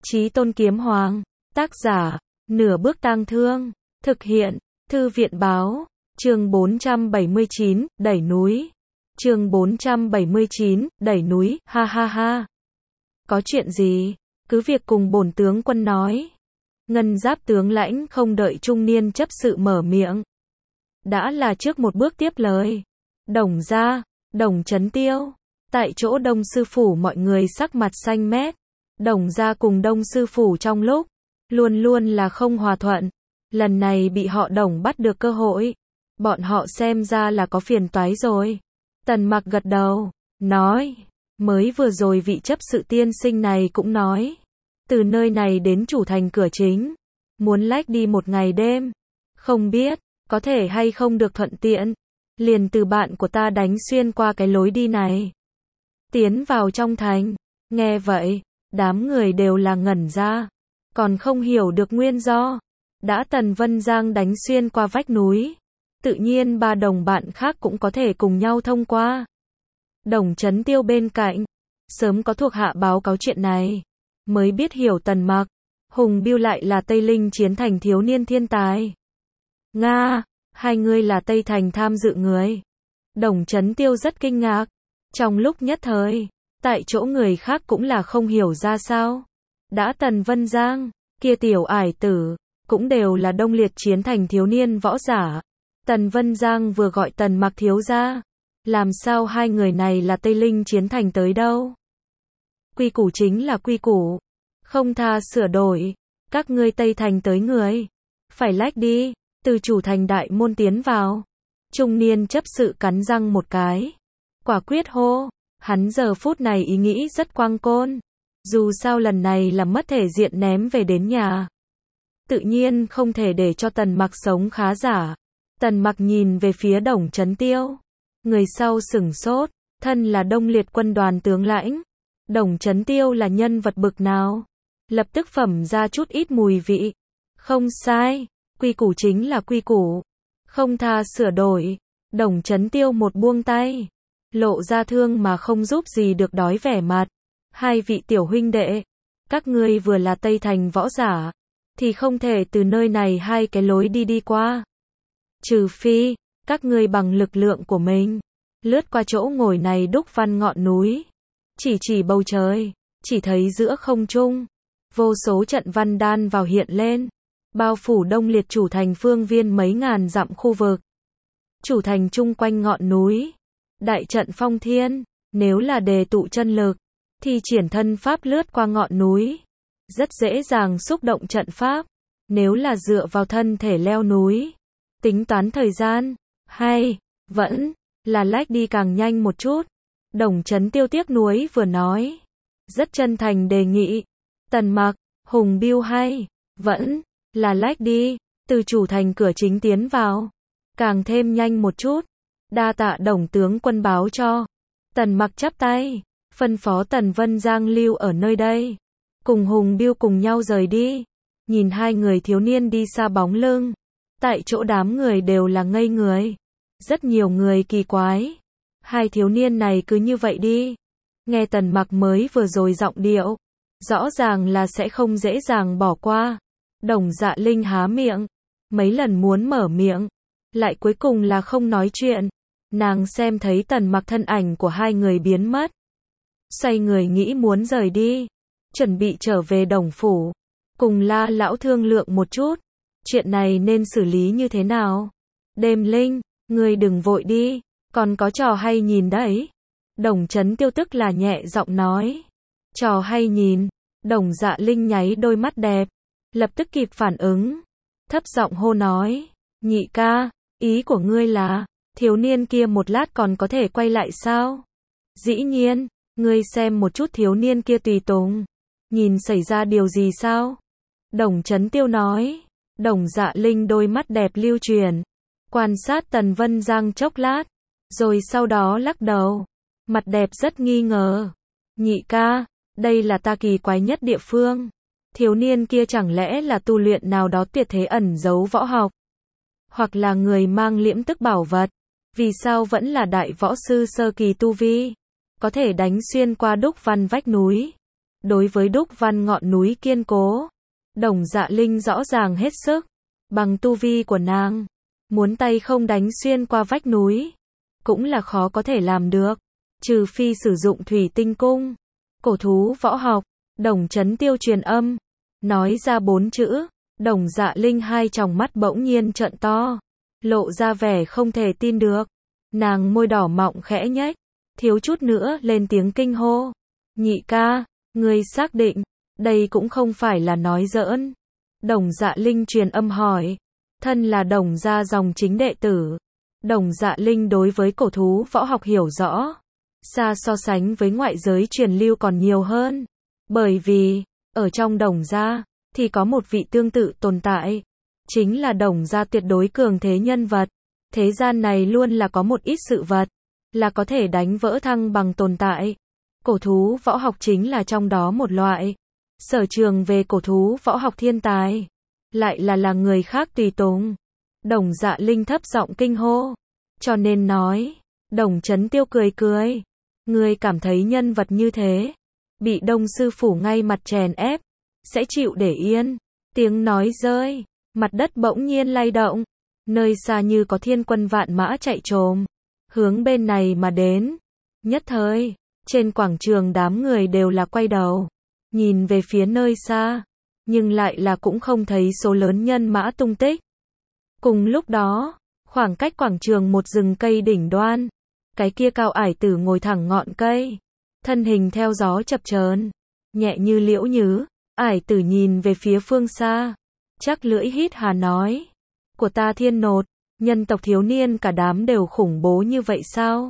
Chí Tôn Kiếm Hoàng. Tác giả, Nửa Bước Tang Thương. Thực hiện, Thư viện Báo. Chương 479, đẩy núi. Chương 479, đẩy núi, ha ha ha. Có chuyện gì? Cứ việc cùng bổn tướng quân nói. Ngân Giáp tướng lãnh không đợi trung niên chấp sự mở miệng. Đã là trước một bước tiếp lời. Đồng gia, Đồng Chấn Tiêu. Tại chỗ Đông sư phủ mọi người sắc mặt xanh mét. Đồng gia cùng Đông sư phủ trong lúc luôn luôn là không hòa thuận. Lần này bị họ Đồng bắt được cơ hội. Bọn họ xem ra là có phiền toái rồi. Tần Mặc gật đầu, nói, mới vừa rồi vị chấp sự tiên sinh này cũng nói, từ nơi này đến chủ thành cửa chính, muốn lách đi một ngày đêm, không biết, có thể hay không được thuận tiện, liền từ bạn của ta đánh xuyên qua cái lối đi này, tiến vào trong thành. Nghe vậy, đám người đều là ngẩn ra, còn không hiểu được nguyên do. Đã Tần Vân Giang đánh xuyên qua vách núi, tự nhiên ba đồng bạn khác cũng có thể cùng nhau thông qua. Đồng Chấn Tiêu bên cạnh, sớm có thuộc hạ báo cáo chuyện này, mới biết hiểu Tần Mặc, Hùng Biêu lại là Tây Linh chiến thành thiếu niên thiên tài. Nga, hai người là Tây Thành tham dự người. Đồng Chấn Tiêu rất kinh ngạc, trong lúc nhất thời, tại chỗ người khác cũng là không hiểu ra sao. Đã Tần Vân Giang, kia tiểu ải tử, cũng đều là Đông Liệt chiến thành thiếu niên võ giả. Tần Vân Giang vừa gọi Tần Mặc thiếu gia, làm sao hai người này là Tây Linh chiến thành tới đâu? Quy củ chính là quy củ, không tha sửa đổi. Các ngươi Tây Thành tới người, phải lách đi, từ chủ thành đại môn tiến vào. Trung niên chấp sự cắn răng một cái, quả quyết hô. Hắn giờ phút này ý nghĩ rất quang côn, dù sao lần này là mất thể diện ném về đến nhà, tự nhiên không thể để cho Tần Mặc sống khá giả. Tần Mặc nhìn về phía Đồng Chấn Tiêu, người sau sửng sốt, thân là Đông Liệt quân đoàn tướng lãnh, Đồng Chấn Tiêu là nhân vật bực nào? Lập tức phẩm ra chút ít mùi vị. Không sai, quy củ chính là quy củ, không tha sửa đổi. Đồng Chấn Tiêu một buông tay, lộ ra thương mà không giúp gì được đói vẻ mặt. Hai vị tiểu huynh đệ, các ngươi vừa là Tây Thành võ giả, thì không thể từ nơi này hai cái lối đi qua. Trừ phi, các ngươi bằng lực lượng của mình, lướt qua chỗ ngồi này đúc văn ngọn núi. Chỉ bầu trời, chỉ thấy giữa không trung, vô số trận văn đan vào hiện lên, bao phủ Đông Liệt chủ thành phương viên mấy ngàn dặm khu vực. Chủ thành chung quanh ngọn núi, đại trận phong thiên, nếu là đề tụ chân lực, thì triển thân pháp lướt qua ngọn núi, rất dễ dàng xúc động trận pháp. Nếu là dựa vào thân thể leo núi, tính toán thời gian, hay vẫn là lách đi càng nhanh một chút. Đồng Chấn Tiêu tiếc nuối vừa nói, rất chân thành đề nghị, Tần Mặc, Hùng Biêu hay vẫn là lách đi, từ chủ thành cửa chính tiến vào, càng thêm nhanh một chút. Đa tạ Đồng tướng quân báo cho. Tần Mặc chắp tay, phân phó Tần Vân Giang lưu ở nơi đây, cùng Hùng Biêu cùng nhau rời đi. Nhìn hai người thiếu niên đi xa bóng lưng, tại chỗ đám người đều là ngây người. Rất nhiều người kỳ quái, hai thiếu niên này cứ như vậy đi. Nghe Tần Mặc mới vừa rồi giọng điệu, rõ ràng là sẽ không dễ dàng bỏ qua. Đồng Dạ Linh há miệng, mấy lần muốn mở miệng, lại cuối cùng là không nói chuyện. Nàng xem thấy Tần Mặc thân ảnh của hai người biến mất, xoay người nghĩ muốn rời đi, chuẩn bị trở về Đồng phủ, cùng La lão thương lượng một chút, chuyện này nên xử lý như thế nào. Đêm Linh, ngươi đừng vội đi, còn có trò hay nhìn đấy. Đồng Chấn Tiêu tức là nhẹ giọng nói. Trò hay nhìn. Đồng Dạ Linh nháy đôi mắt đẹp, lập tức kịp phản ứng, thấp giọng hô nói, nhị ca, ý của ngươi là, thiếu niên kia một lát còn có thể quay lại sao? Dĩ nhiên, ngươi xem một chút thiếu niên kia tùy tùng, nhìn xảy ra điều gì sao? Đồng Chấn Tiêu nói. Đồng Dạ Linh đôi mắt đẹp lưu chuyển, quan sát Tần Vân Giang chốc lát, rồi sau đó lắc đầu, mặt đẹp rất nghi ngờ. Nhị ca, đây là ta kỳ quái nhất địa phương. Thiếu niên kia chẳng lẽ là tu luyện nào đó tuyệt thế ẩn giấu võ học, hoặc là người mang liễm tức bảo vật? Vì sao vẫn là đại võ sư sơ kỳ tu vi, có thể đánh xuyên qua đúc văn vách núi? đối với đúc văn ngọn núi kiên cố, Đồng Dạ Linh rõ ràng hết sức. Bằng tu vi của nàng, muốn tay không đánh xuyên qua vách núi, cũng là khó có thể làm được, trừ phi sử dụng thủy tinh cung. Cổ thú võ học, Đồng Chấn Tiêu truyền âm, nói ra 4 chữ, Đồng Dạ Linh hai tròng mắt bỗng nhiên trợn to, lộ ra vẻ không thể tin được. Nàng môi đỏ mọng khẽ nhếch, thiếu chút nữa lên tiếng kinh hô. Nhị ca, ngươi xác định, đây cũng không phải là nói giỡn. Đồng Dạ Linh truyền âm hỏi, thân là Đồng gia dòng chính đệ tử. Đồng Dạ Linh đối với cổ thú võ học hiểu rõ, xa so sánh với ngoại giới truyền lưu còn nhiều hơn. Bởi vì, ở trong Đồng gia, thì có một vị tương tự tồn tại. Chính là Đồng gia tuyệt đối cường thế nhân vật. Thế gian này luôn là có một ít sự vật, là có thể đánh vỡ thăng bằng tồn tại. Cổ thú võ học chính là trong đó một loại. Sở trường về cổ thú võ học thiên tài, lại là người khác tùy tùng. Đồng Dạ Linh thấp giọng kinh hô. Cho nên nói, Đồng Chấn Tiêu cười cười. Ngươi cảm thấy nhân vật như thế, bị Đông sư phủ ngay mặt chèn ép, sẽ chịu để yên. Tiếng nói rơi, mặt đất bỗng nhiên lay động. Nơi xa như có thiên quân vạn mã chạy trồm, hướng bên này mà đến. Nhất thời, trên quảng trường đám người đều là quay đầu, nhìn về phía nơi xa, nhưng lại là cũng không thấy số lớn nhân mã tung tích. Cùng lúc đó, khoảng cách quảng trường một rừng cây đỉnh đoan, cái kia Cao Ải Tử ngồi thẳng ngọn cây, thân hình theo gió chập chờn, nhẹ như liễu nhứ. Ải Tử nhìn về phía phương xa, chắc lưỡi hít hà nói, của ta Thiên Nột, nhân tộc thiếu niên cả đám đều khủng bố như vậy sao?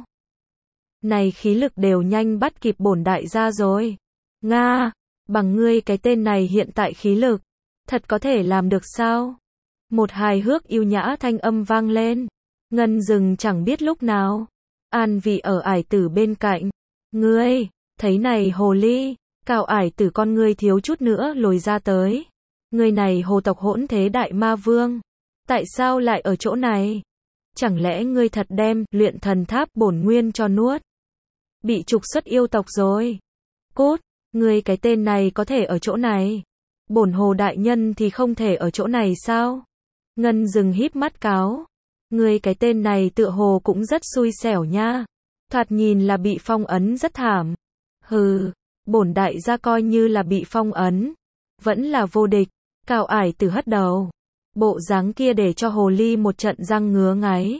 Này khí lực đều nhanh bắt kịp bổn đại gia rồi. Nga, bằng ngươi cái tên này hiện tại khí lực, thật có thể làm được sao? Một hài hước yêu nhã thanh âm vang lên. Ngân Dừng chẳng biết lúc nào, an vị ở Ải Tử bên cạnh. Ngươi, thấy này hồ ly, Cao Ải Tử con ngươi thiếu chút nữa lồi ra tới. Ngươi này hồ tộc hỗn thế đại ma vương, tại sao lại ở chỗ này? Chẳng lẽ ngươi thật đem luyện thần tháp bổn nguyên cho nuốt? Bị trục xuất yêu tộc rồi. Cút, ngươi cái tên này có thể ở chỗ này. Bổn hồ đại nhân thì không thể ở chỗ này sao? Ngân Dừng híp mắt cáo. Ngươi cái tên này tựa hồ cũng rất xui xẻo nha. Thoạt nhìn là bị phong ấn rất thảm. Hừ, bổn đại gia coi như là bị phong ấn, vẫn là vô địch. Cao Ải Tử hất đầu. Bộ dáng kia để cho hồ ly một trận răng ngứa ngáy.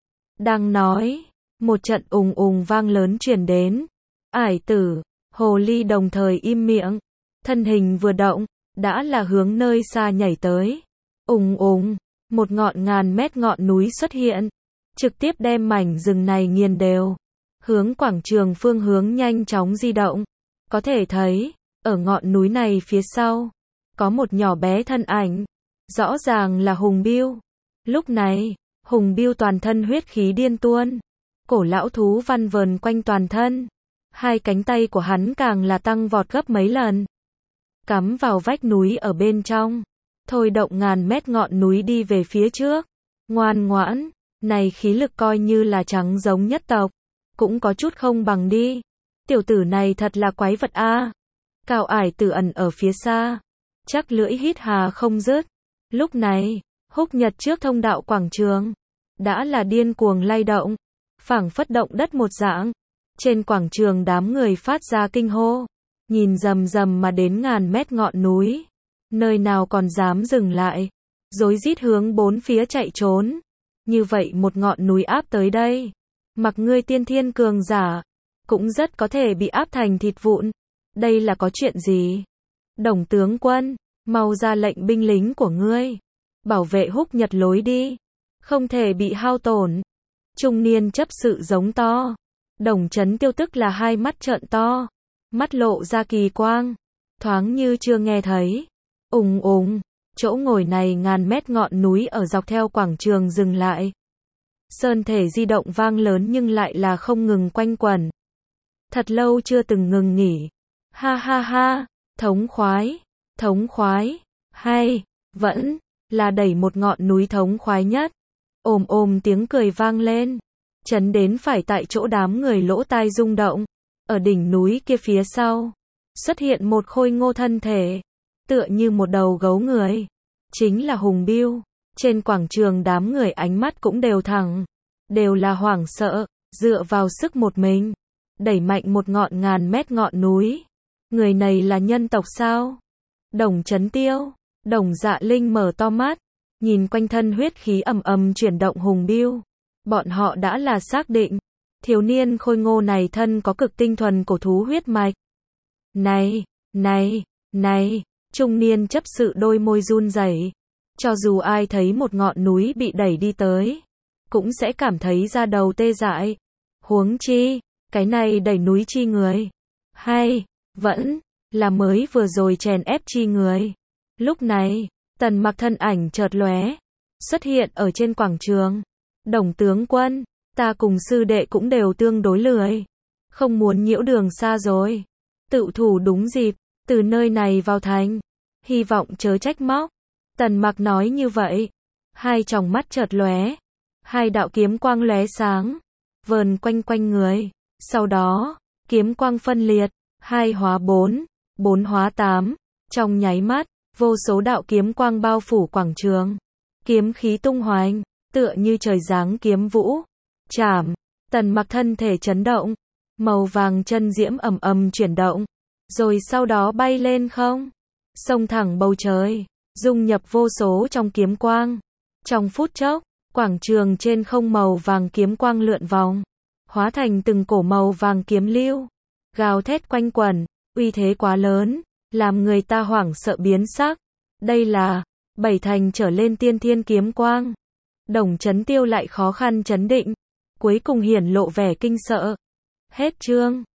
Đang nói, một trận ùng ùng vang lớn truyền đến. Ải Tử, hồ ly đồng thời im miệng, thân hình vừa động, đã là hướng nơi xa nhảy tới. Ùng ùng, một ngọn ngàn mét ngọn núi xuất hiện, trực tiếp đem mảnh rừng này nghiền đều, hướng quảng trường phương hướng nhanh chóng di động. Có thể thấy, ở ngọn núi này phía sau, có một nhỏ bé thân ảnh, rõ ràng là Hùng Biêu. Lúc này, Hùng Biêu toàn thân huyết khí điên tuôn, cổ lão thú văn vờn quanh toàn thân, hai cánh tay của hắn càng là tăng vọt gấp mấy lần, cắm vào vách núi ở bên trong, thôi động ngàn mét ngọn núi đi về phía trước. Ngoan ngoãn, này khí lực coi như là trắng giống nhất tộc, cũng có chút không bằng đi. Tiểu tử này thật là quái vật a. Cao Ải Tử ẩn ở phía xa, chắc lưỡi hít hà không dứt. Lúc này, Húc Nhật trước thông đạo quảng trường, đã là điên cuồng lay động, phảng phất động đất một dạng. Trên quảng trường đám người phát ra kinh hô, nhìn rầm rầm mà đến ngàn mét ngọn núi, nơi nào còn dám dừng lại, rối rít hướng bốn phía chạy trốn. Như vậy một ngọn núi áp tới đây, mặc ngươi tiên thiên cường giả, cũng rất có thể bị áp thành thịt vụn. Đây là có chuyện gì? Đồng tướng quân, mau ra lệnh binh lính của ngươi, bảo vệ Húc Nhật lối đi, không thể bị hao tổn. Trung niên chấp sự giống to. Đồng Chấn Tiêu tức là hai mắt trợn to, mắt lộ ra kỳ quang, thoáng như chưa nghe thấy. Ùng ùng, chỗ ngồi này ngàn mét ngọn núi ở dọc theo quảng trường dừng lại. Sơn thể di động vang lớn nhưng lại là không ngừng quanh quẩn. Thật lâu chưa từng ngừng nghỉ. Ha ha ha, thống khoái, hay, vẫn, là đẩy một ngọn núi thống khoái nhất. Ồm ồm tiếng cười vang lên, chấn đến phải tại chỗ đám người lỗ tai rung động. Ở đỉnh núi kia phía sau, xuất hiện một khôi ngô thân thể, tựa như một đầu gấu người. Chính là Hùng Biêu. Trên quảng trường đám người ánh mắt cũng đều thẳng, đều là hoảng sợ, dựa vào sức một mình, đẩy mạnh một ngọn ngàn mét ngọn núi. Người này là nhân tộc sao? Đồng Chấn Tiêu, Đồng Dạ Linh mở to mắt, nhìn quanh thân huyết khí ầm ầm chuyển động Hùng Biêu. Bọn họ đã là xác định, thiếu niên khôi ngô này thân có cực tinh thuần cổ thú huyết mạch. Này, trung niên chấp sự đôi môi run rẩy. Cho dù ai thấy một ngọn núi bị đẩy đi tới, cũng sẽ cảm thấy da đầu tê dại. Huống chi, cái này đẩy núi chi người, hay vẫn là mới vừa rồi chèn ép chi người. Lúc này, Tần Mặc thân ảnh chợt lóe, xuất hiện ở trên quảng trường. Đồng tướng quân, ta cùng sư đệ cũng đều tương đối lười, không muốn nhiễu đường xa rồi, tự thủ đúng dịp, từ nơi này vào thành, hy vọng chớ trách móc. Tần Mặc nói như vậy, hai tròng mắt chợt lóe, hai đạo kiếm quang lóe sáng, vờn quanh quanh người. Sau đó, kiếm quang phân liệt, 2 hóa 4, 4 hóa 8, trong nháy mắt, vô số đạo kiếm quang bao phủ quảng trường. Kiếm khí tung hoành, tựa như trời giáng kiếm vũ. Chảm, Tần Mặc thân thể chấn động, màu vàng chân diễm ầm ầm chuyển động, rồi sau đó bay lên không, xông thẳng bầu trời, dung nhập vô số trong kiếm quang. Trong phút chốc, quảng trường trên không màu vàng kiếm quang lượn vòng, hóa thành từng cổ màu vàng kiếm lưu, gào thét quanh quẩn, uy thế quá lớn, làm người ta hoảng sợ biến sắc. Đây là 7 thành trở lên tiên thiên kiếm quang. Đồng Chấn Tiêu lại khó khăn chấn định, cuối cùng hiển lộ vẻ kinh sợ. Hết chương.